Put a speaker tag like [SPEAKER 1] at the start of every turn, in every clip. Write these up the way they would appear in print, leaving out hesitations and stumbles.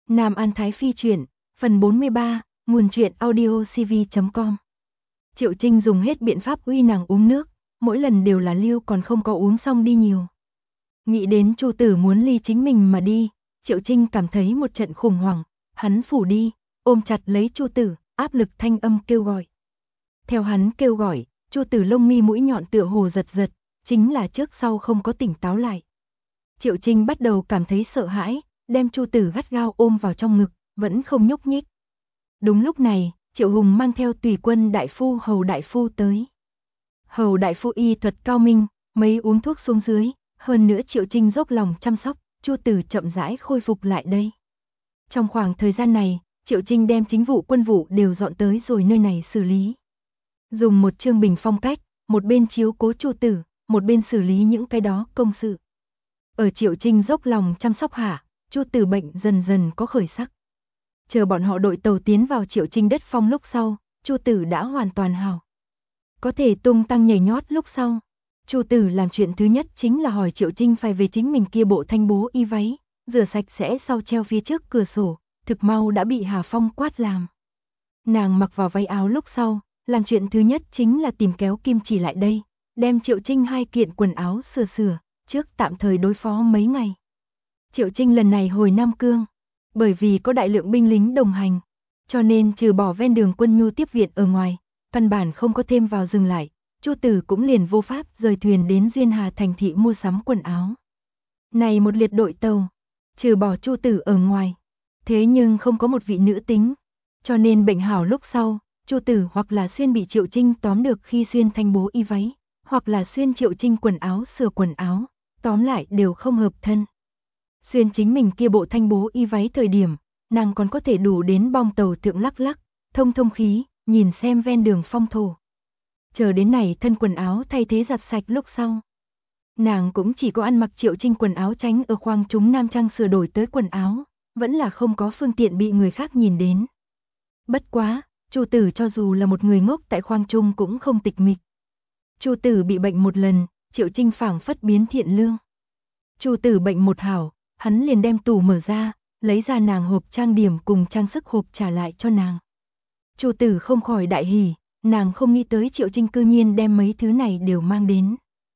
[SPEAKER 1] Nam An Thái Phi truyện, phần 43, nguồn truyện audio cv.com. Triệu Trinh dùng hết biện pháp uy nàng uống nước, mỗi lần đều là lưu còn không có uống xong đi nhiều. Nghĩ đến Chu Tử muốn ly chính mình mà đi, Triệu Trinh cảm thấy một trận khủng hoảng, hắn phủ đi, ôm chặt lấy Chu Tử, áp lực thanh âm kêu gọi. Theo hắn kêu gọi, Chu Tử lông mi mũi nhọn tựa hồ giật giật, chính là trước sau không có tỉnh táo lại. Triệu Trinh bắt đầu cảm thấy sợ hãi, đem Chu Tử gắt gao ôm vào trong ngực, vẫn không nhúc nhích. Đúng lúc này, Triệu Hùng mang theo tùy quân đại phu Hầu đại phu tới. Hầu đại phu y thuật cao minh, mấy uống thuốc xuống dưới, hơn nữa Triệu Trinh dốc lòng chăm sóc, Chu Tử chậm rãi khôi phục lại đây. Trong khoảng thời gian này, Triệu Trinh đem chính vụ quân vụ đều dọn tới rồi nơi này xử lý. Dùng một chương bình phong cách, một bên chiếu cố Chu Tử, một bên xử lý những cái đó công sự. Ở Triệu Trinh dốc lòng chăm sóc hạ, Chu Tử bệnh dần dần có khởi sắc. Chờ bọn họ đội tàu tiến vào Triệu Trinh đất phong lúc sau, Chu Tử đã hoàn toàn hảo. Có thể tung tăng nhảy nhót lúc sau. Chu Tử làm chuyện thứ nhất chính là hỏi Triệu Trinh phải về chính mình kia bộ thanh bố y váy, rửa sạch sẽ sau treo phía trước cửa sổ, thực mau đã bị Hà Phong quát làm. Nàng mặc vào váy áo lúc sau, làm chuyện thứ nhất chính là tìm kéo kim chỉ lại đây, đem Triệu Trinh 2 kiện quần áo sửa, trước tạm thời đối phó mấy ngày. Triệu Trinh lần này hồi Nam Cương, bởi vì có đại lượng binh lính đồng hành, cho nên trừ bỏ ven đường quân nhu tiếp viện ở ngoài, căn bản không có thêm vào dừng lại, Chu Tử cũng liền vô pháp rời thuyền đến Duyên Hà thành thị mua sắm quần áo. Này một liệt đội tàu, trừ bỏ Chu Tử ở ngoài, thế nhưng không có một vị nữ tính, cho nên bệnh hảo lúc sau, Chu Tử hoặc là xuyên bị Triệu Trinh tóm được khi xuyên thanh bố y váy, hoặc là xuyên Triệu Trinh quần áo sửa quần áo, tóm lại đều không hợp thân. Xuyên chính mình kia bộ thanh bố y váy thời điểm, nàng còn có thể đủ đến bong tàu thượng lắc lắc, thông khí, nhìn xem ven đường phong thổ. Chờ đến này thân quần áo thay thế giặt sạch lúc sau. Nàng cũng chỉ có ăn mặc Triệu Trinh quần áo tránh ở khoang chúng nam trang sửa đổi tới quần áo, vẫn là không có phương tiện bị người khác nhìn đến. Bất quá, Chu Tử cho dù là một người ngốc tại khoang trung cũng không tịch mịch. Chu Tử bị bệnh một lần, Triệu Trinh phảng phất biến thiện lương. Chu Tử bệnh một hảo, hắn liền đem tủ mở ra, lấy ra nàng hộp trang điểm cùng trang sức hộp trả lại cho nàng. Chu Tử không khỏi đại hỉ, nàng không nghĩ tới Triệu Trinh cư nhiên đem mấy thứ này đều mang đến.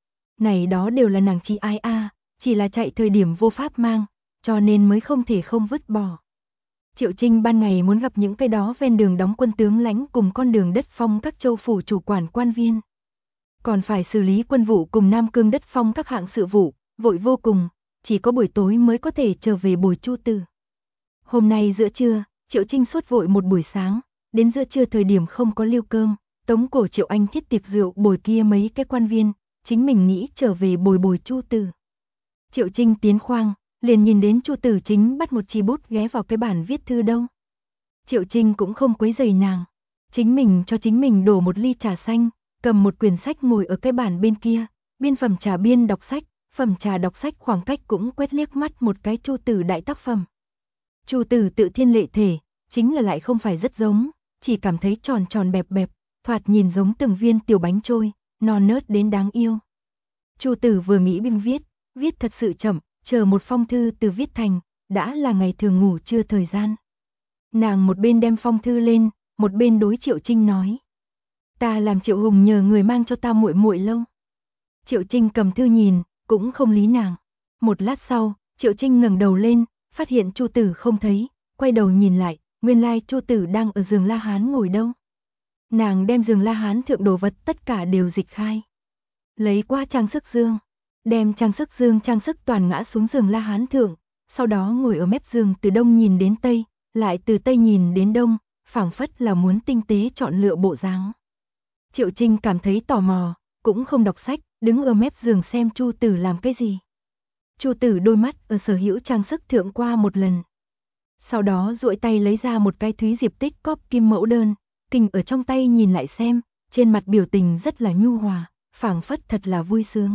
[SPEAKER 1] Này đó đều là nàng chi ai chỉ là chạy thời điểm vô pháp mang, cho nên mới không thể không vứt bỏ. Triệu Trinh ban ngày muốn gặp những cái đó ven đường đóng quân tướng lãnh cùng con đường đất phong các châu phủ chủ quản quan viên. Còn phải xử lý quân vụ cùng Nam Cương đất phong các hạng sự vụ, vội vô cùng, chỉ có buổi tối mới có thể trở về bồi Chu Tử. Hôm nay giữa trưa, Triệu Trinh sốt vội một buổi sáng, đến giữa trưa thời điểm không có lưu cơm, tống cổ Triệu Anh thiết tiệc rượu bồi kia mấy cái quan viên, chính mình nghĩ trở về bồi Chu Tử. Triệu Trinh tiến khoang, liền nhìn đến Chu Tử chính bắt một chi bút ghé vào cái bàn viết thư đâu. Triệu Trinh cũng không quấy rầy nàng, chính mình cho chính mình đổ một ly trà xanh, cầm một quyển sách ngồi ở cái bàn bên kia, biên phẩm trà biên đọc sách, phẩm trà đọc sách khoảng cách cũng quét liếc mắt một cái Chu Tử đại tác phẩm. Chu Tử tự thiên lệ thể, chính là lại không phải rất giống, chỉ cảm thấy tròn tròn bẹp bẹp, thoạt nhìn giống từng viên tiểu bánh trôi, non nớt đến đáng yêu. Chu Tử vừa nghĩ biên viết thật sự chậm, chờ một phong thư từ viết thành, đã là ngày thường ngủ trưa thời gian. Nàng một bên đem phong thư lên, một bên đối Triệu Trinh nói: "Ta làm Triệu Hùng nhờ người mang cho ta muội muội lâu." Triệu Trinh cầm thư nhìn, cũng không lý nàng. Một lát sau, Triệu Trinh ngẩng đầu lên, phát hiện Chu Tử không thấy, quay đầu nhìn lại, nguyên lai Chu Tử đang ở giường La Hán ngồi đâu. Nàng đem giường La Hán thượng đồ vật tất cả đều dịch khai. Lấy qua trang sức dương, đem trang sức toàn ngã xuống giường La Hán thượng, sau đó ngồi ở mép giường từ đông nhìn đến tây, lại từ tây nhìn đến đông, phảng phất là muốn tinh tế chọn lựa bộ dáng. Triệu Trinh cảm thấy tò mò, cũng không đọc sách, đứng ở mép giường xem Chu Tử làm cái gì. Chu Tử đôi mắt ở sở hữu trang sức thượng qua một lần. Sau đó duỗi tay lấy ra một cái Thúy Diệp tích cóp kim mẫu đơn, kình ở trong tay nhìn lại xem, trên mặt biểu tình rất là nhu hòa, phảng phất thật là vui sướng.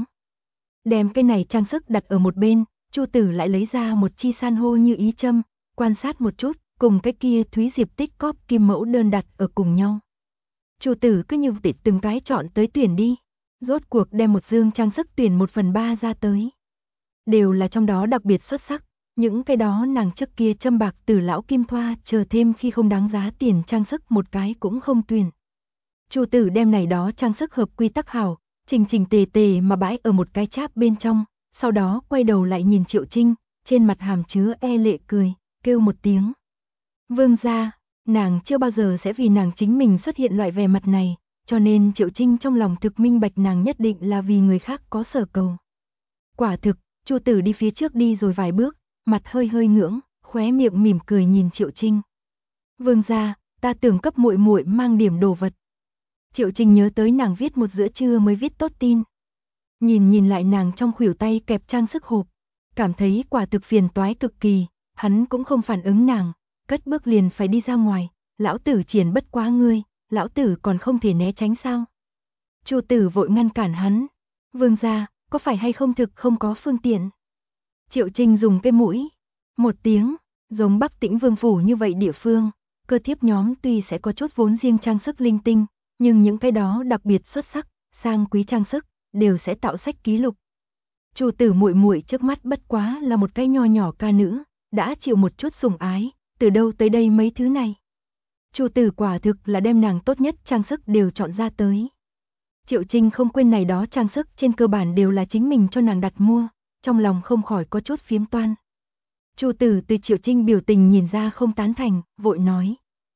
[SPEAKER 1] Đem cái này trang sức đặt ở một bên, Chu Tử lại lấy ra một chi san hô như ý châm, quan sát một chút, cùng cái kia Thúy Diệp tích cóp kim mẫu đơn đặt ở cùng nhau. Chu Tử cứ như vậy từng cái chọn tới tuyển đi, rốt cuộc đem một dương trang sức tuyển 1/3 ra tới. Đều là trong đó đặc biệt xuất sắc, Những cái đó nàng trước kia châm bạc từ lão kim thoa, chờ thêm khi không đáng giá tiền trang sức một cái cũng không tuyển. Chu Tử đem này đó trang sức hợp quy tắc hảo, chỉnh chỉnh tề tề mà bãi ở một cái cháp bên trong, sau đó quay đầu lại nhìn Triệu Trinh, trên mặt hàm chứa e lệ cười, kêu một tiếng. Vương gia, nàng chưa bao giờ sẽ vì nàng chính mình xuất hiện loại vẻ mặt này, cho nên Triệu Trinh trong lòng thực minh bạch nàng nhất định là vì người khác có sở cầu. Quả thực, Chu Tử đi phía trước đi rồi vài bước, mặt hơi hơi ngưỡng, khóe miệng mỉm cười nhìn Triệu Trinh. Vương gia, ta tưởng cấp muội muội mang điểm đồ vật. Triệu Trinh nhớ tới nàng viết một giữa trưa mới viết tốt tin. Nhìn lại nàng trong khuỷu tay kẹp trang sức hộp, cảm thấy quả thực phiền toái cực kỳ, hắn cũng không phản ứng nàng, cất bước liền phải đi ra ngoài, lão tử triển bất quá ngươi, lão tử còn không thể né tránh sao? Chu Tử vội ngăn cản hắn, vương gia, có phải hay không thực không có phương tiện? Triệu Trinh dùng cái mũi, một tiếng, giống Bắc Tĩnh Vương phủ như vậy địa phương, cơ thiếp nhóm tuy sẽ có chút vốn riêng trang sức linh tinh, nhưng những cái đó đặc biệt xuất sắc, sang quý trang sức, đều sẽ tạo sách ký lục. Chu Tử muội muội trước mắt bất quá là một cái nho nhỏ ca nữ, đã chịu một chút sủng ái, từ đâu tới đây mấy thứ này. Chu Tử quả thực là đem nàng tốt nhất trang sức đều chọn ra tới. Triệu Trinh không quên này đó trang sức trên cơ bản đều là chính mình cho nàng đặt mua, trong lòng không khỏi có chút phiếm toan. Chu Tử từ Triệu Trinh biểu tình nhìn ra không tán thành, vội nói.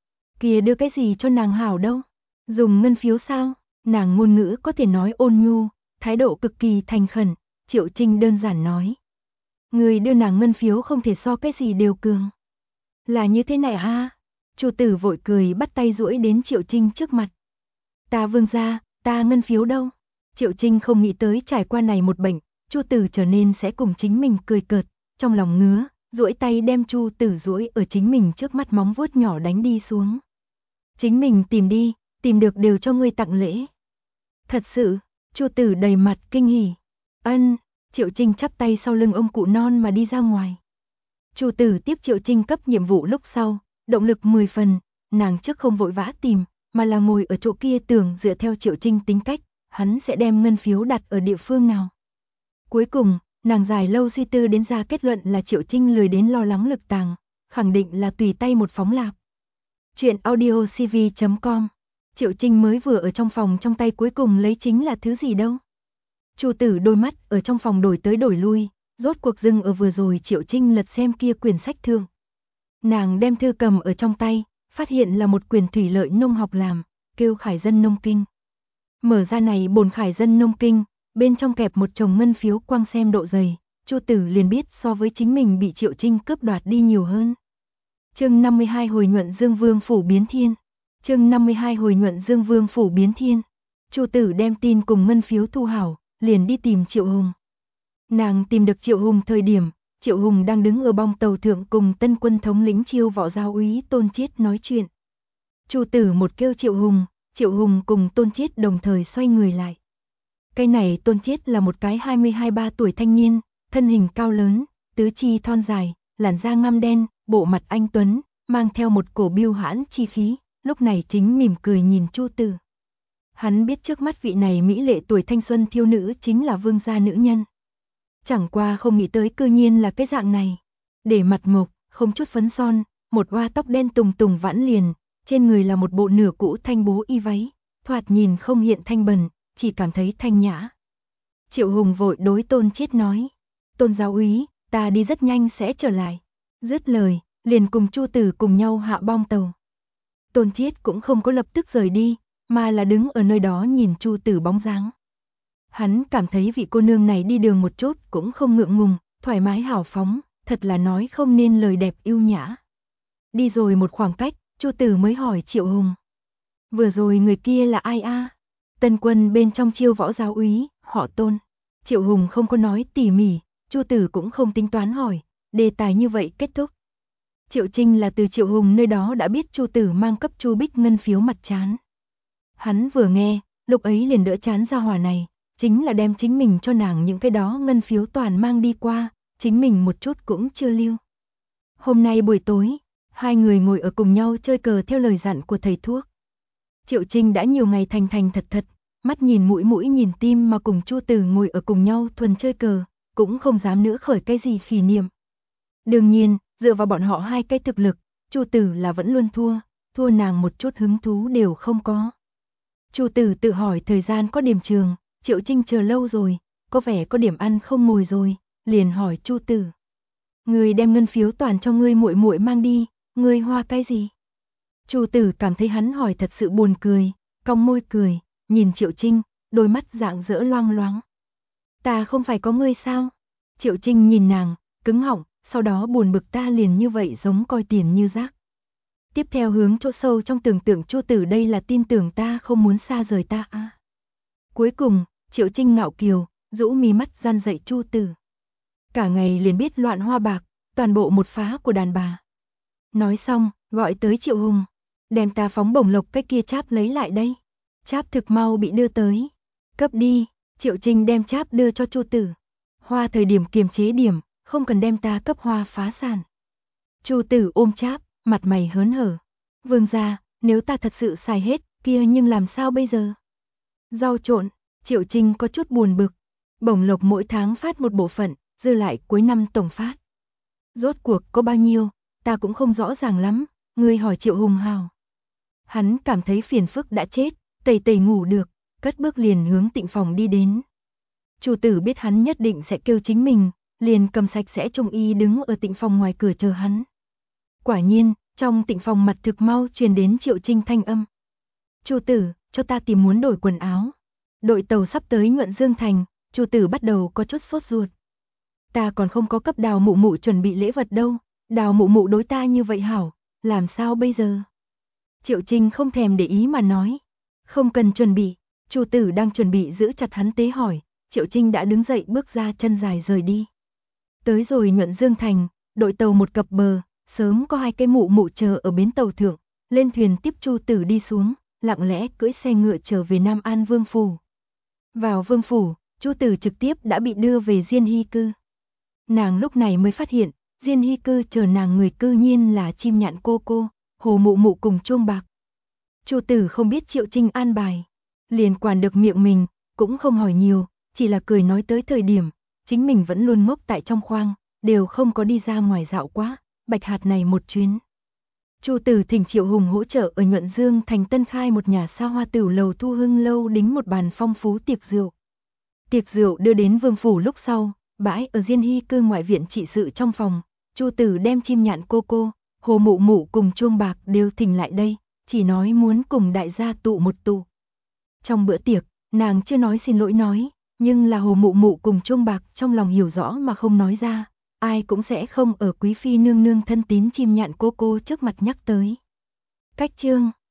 [SPEAKER 1] Kìa đưa cái gì cho nàng hảo đâu, dùng ngân phiếu sao, nàng ngôn ngữ có thể nói ôn nhu, thái độ cực kỳ thành khẩn, Triệu Trinh đơn giản nói. Người đưa nàng ngân phiếu không thể so cái gì đều cường. Là như thế này ha, Chu Tử vội cười bắt tay duỗi đến Triệu Trinh trước mặt. Ta vương gia, ta ngân phiếu đâu? Triệu Trinh không nghĩ tới trải qua này một bệnh, Chu Tử trở nên sẽ cùng chính mình cười cợt, trong lòng ngứa, duỗi tay đem Chu Tử duỗi ở chính mình trước mắt móng vuốt nhỏ đánh đi xuống. Chính mình tìm đi, tìm được đều cho ngươi tặng lễ. Thật sự, Chu Tử đầy mặt kinh hỉ. Ân, Triệu Trinh chắp tay sau lưng ông cụ non mà đi ra ngoài. Chu Tử tiếp Triệu Trinh cấp nhiệm vụ lúc sau, động lực 10 phần, nàng trước không vội vã tìm, mà là ngồi ở chỗ kia tưởng dựa theo Triệu Trinh tính cách, hắn sẽ đem ngân phiếu đặt ở địa phương nào. Cuối cùng, nàng dài lâu suy tư đến ra kết luận là Triệu Trinh lười đến lo lắng lực tàng, khẳng định là tùy tay một phóng lạc. Chuyện audiocv.com. Triệu Trinh mới vừa ở trong phòng trong tay cuối cùng lấy chính là thứ gì đâu. Chu Tử đôi mắt ở trong phòng đổi tới đổi lui, rốt cuộc dừng ở vừa rồi Triệu Trinh lật xem kia quyển sách thượng. Nàng đem thư cầm ở trong tay, phát hiện là một quyển thủy lợi nông học làm, kêu Khải Dân Nông Kinh. Mở ra này bổn Khải Dân Nông Kinh, bên trong kẹp một chồng ngân phiếu quang xem độ dày, Chu Tử liền biết so với chính mình bị Triệu Trinh cướp đoạt đi nhiều hơn. Chương 52 hồi nhuận Dương Vương phủ biến thiên. Chương 52 hồi nhuận Dương Vương phủ biến thiên. Chu Tử đem tin cùng ngân phiếu thu hảo, liền đi tìm Triệu Hùng. Nàng tìm được Triệu Hùng thời điểm, Triệu Hùng đang đứng ở bong tàu thượng cùng tân quân thống lĩnh Chiêu Võ Giáo úy Tôn Chiết nói chuyện. Chu Tử một kêu Triệu Hùng cùng Tôn Chiết đồng thời xoay người lại. Cái này Tôn Chiết là một cái 22-23 tuổi thanh niên, thân hình cao lớn, tứ chi thon dài, làn da ngăm đen, bộ mặt anh tuấn, mang theo một cổ biêu hãn chi khí, lúc này chính mỉm cười nhìn Chu Tử. Hắn biết trước mắt vị này mỹ lệ tuổi thanh xuân thiếu nữ chính là vương gia nữ nhân. Chẳng qua không nghĩ tới cư nhiên là cái dạng này. Để mặt mộc, không chút phấn son, một hoa tóc đen tùng tùng vãn liền, trên người là một bộ nửa cũ thanh bố y váy, thoạt nhìn không hiện thanh bần, chỉ cảm thấy thanh nhã. Triệu Hùng vội đối Tôn Chiết nói, Tôn giáo úy, ta đi rất nhanh sẽ trở lại. Dứt lời, liền cùng Chu Tử cùng nhau hạ bong tàu. Tôn Chiết cũng không có lập tức rời đi, mà là đứng ở nơi đó nhìn Chu Tử bóng dáng. Hắn cảm thấy vị cô nương này đi đường một chút cũng không ngượng ngùng, thoải mái hào phóng, thật là nói không nên lời đẹp yêu nhã. Đi rồi một khoảng cách, Chu Tử mới hỏi Triệu Hùng. Vừa rồi người kia là ai a? Tân quân bên trong Chiêu Võ Giáo úy, họ Tôn. Triệu Hùng không có nói tỉ mỉ, Chu Tử cũng không tính toán hỏi, đề tài như vậy kết thúc. Triệu Trinh là từ Triệu Hùng nơi đó đã biết Chu Tử mang cấp Chu Bích ngân phiếu mặt trán. Hắn vừa nghe, lúc ấy liền đỡ chán ra hỏa này, chính là đem chính mình cho nàng những cái đó ngân phiếu toàn mang đi qua, chính mình một chút cũng chưa lưu. Hôm nay buổi tối, hai người ngồi ở cùng nhau chơi cờ theo lời dặn của thầy thuốc. Triệu Trinh đã nhiều ngày thành thành thật thật, mắt nhìn mũi nhìn tim mà cùng Chu Tử ngồi ở cùng nhau thuần chơi cờ, cũng không dám nữa khởi cái gì khỉ niệm. Đương nhiên, dựa vào bọn họ hai cái thực lực, Chu Tử là vẫn luôn thua nàng một chút hứng thú đều không có. Chu Tử tự hỏi thời gian có điểm trường, Triệu Trinh chờ lâu rồi, có vẻ có điểm ăn không ngồi rồi, liền hỏi Chu Tử. Ngươi đem ngân phiếu toàn cho ngươi muội muội mang đi, ngươi hoa cái gì? Chu Tử cảm thấy hắn hỏi thật sự buồn cười, cong môi cười, nhìn Triệu Trinh, đôi mắt rạng rỡ loang loáng. Ta không phải có ngươi sao? Triệu Trinh nhìn nàng, cứng họng, sau đó buồn bực ta liền như vậy giống coi tiền như rác. Tiếp theo hướng chỗ sâu trong tưởng tượng Chu Tử đây là tin tưởng ta không muốn xa rời ta à. Cuối cùng, Triệu Trinh ngạo kiều, rũ mí mắt gian dạy Chu Tử. Cả ngày liền biết loạn hoa bạc, toàn bộ một phá của đàn bà. Nói xong, gọi tới Triệu Hùng, đem ta phóng bổng lộc cái kia cháp lấy lại đây. Cháp thực mau bị đưa tới. Cấp đi, Triệu Trinh đem cháp đưa cho Chu Tử. Hoa thời điểm kiềm chế điểm, không cần đem ta cấp hoa phá sản. Chu Tử ôm cháp, mặt mày hớn hở. Vương gia, nếu ta thật sự xài hết, kia nhưng làm sao bây giờ? Rau trộn, Triệu Trinh có chút buồn bực. Bổng lộc mỗi tháng phát một bộ phận, dư lại cuối năm tổng phát. Rốt cuộc có bao nhiêu, ta cũng không rõ ràng lắm, ngươi hỏi Triệu Hùng hào. Hắn cảm thấy phiền phức đã chết, tẩy tẩy ngủ được, cất bước liền hướng Tịnh phòng đi đến. Chu Tử biết hắn nhất định sẽ kêu chính mình, liền cầm sạch sẽ trung y đứng ở Tịnh phòng ngoài cửa chờ hắn. Quả nhiên, trong Tịnh phòng mặt thực mau truyền đến Triệu Trinh thanh âm. Chu Tử, cho ta tìm muốn đổi quần áo. Đội tàu sắp tới Nhuận Dương Thành, Chu Tử bắt đầu có chút sốt ruột. Ta còn không có cấp Đào mụ mụ chuẩn bị lễ vật đâu, Đào mụ mụ đối ta như vậy hảo, làm sao bây giờ? Triệu Trinh không thèm để ý mà nói. Không cần chuẩn bị, Chu Tử đang chuẩn bị giữ chặt hắn tế hỏi, Triệu Trinh đã đứng dậy bước ra chân dài rời đi. Tới rồi Nhuận Dương Thành, đội tàu một cập bờ, sớm có hai cái mụ mụ chờ ở bến tàu thượng, lên thuyền tiếp Chu Tử đi xuống, lặng lẽ cưỡi xe ngựa trở về Nam An Vương phủ. Vào Vương phủ, Chu Tử trực tiếp đã bị đưa về Diên Hy cư. Nàng lúc này mới phát hiện, Diên Hy cư chờ nàng người cư nhiên là Chim Nhạn cô, Hồ mụ mụ cùng Chuông Bạc. Chu Tử không biết Triệu Trinh an bài, liền quản được miệng mình, cũng không hỏi nhiều, chỉ là cười nói tới thời điểm, chính mình vẫn luôn ngốc tại trong khoang, đều không có đi ra ngoài dạo quá, Bạch Hạt này một chuyến. Chu Tử thỉnh Triệu Hùng hỗ trợ ở Nhuận Dương Thành tân khai một nhà xa hoa tửu lầu Thu Hưng lâu đính một bàn phong phú tiệc rượu. Tiệc rượu đưa đến Vương phủ lúc sau, bãi ở Diên Hy cư ngoại viện trị sự trong phòng, Chu Tử đem Chim Nhạn cô, Hồ mụ mụ cùng Chuông Bạc đều thỉnh lại đây, chỉ nói muốn cùng đại gia tụ một tụ. Trong bữa tiệc, nàng chưa nói xin lỗi nói, nhưng là Hồ mụ mụ cùng Chuông Bạc trong lòng hiểu rõ mà không nói ra, ai cũng sẽ không ở quý phi nương nương thân tín Chim Nhạn cô trước mặt nhắc tới. Cách chương